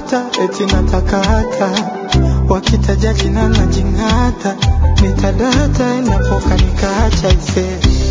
hata eti nataka hata wakitaja jina na jingata nitadata inapoka nikaacha ise.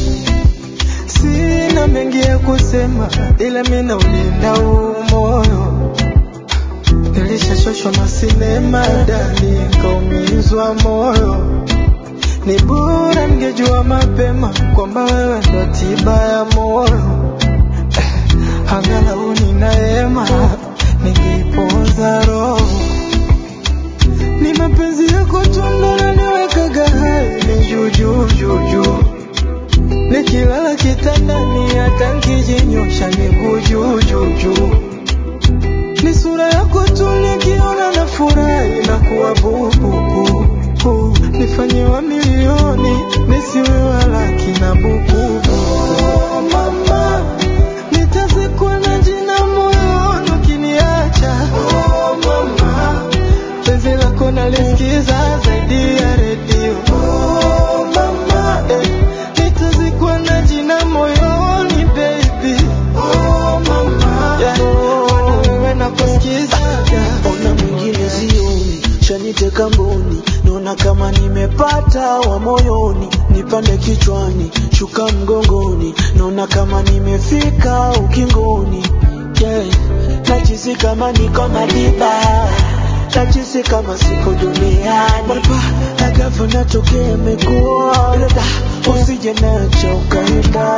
Sina mengi ya kusema ila mina ulinda moyo. Nilishachoshwa masinema dali nikaumizwa moyo. Ni bora ningejua mapema kwamba wewe ndo tiba ya moyo. Angalau ninaema ningeipoza roho. Ni mapenzi yako tu ndo yananiweka hai ni juu. Nikilala kitandani hata nikijinyosha miguu juu. Ni sura yako tu nikiona nafurahi na kuwa bubu. Nifanye wa milioni nisiwe wa laki na buku. Oh mama, nitazikwa na jina moyoni ukiniacha. Oh mama, penzi lako nalisikiza zaidi ya redio. Oh mama, nitazikwa na jina moyoni baby. Oh mama, wewe nakusikiza. Ona mwingine sioni, shaniteka mboni. Naona kama nimepata wa moyoni. Nipande kichwani, shuka mgongoni. Naona kama nimefika ukingoni. Yeah, najisi kama niko Madiba. Najisi kama siko duniani. Baba, agafu natokea mekuona. Usije nacha ukaenda.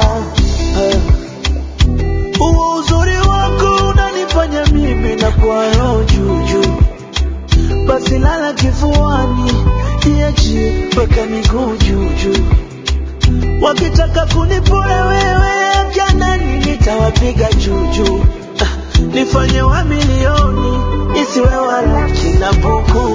Uzuri wako unanifanya mimi na kwa roho juu. Basi lala kifuani, niachie weka miguu juu. Wakitaka kunipora wewe janani nitawapiga juu. Nifanye wa milioni isiwe wa laki na buku.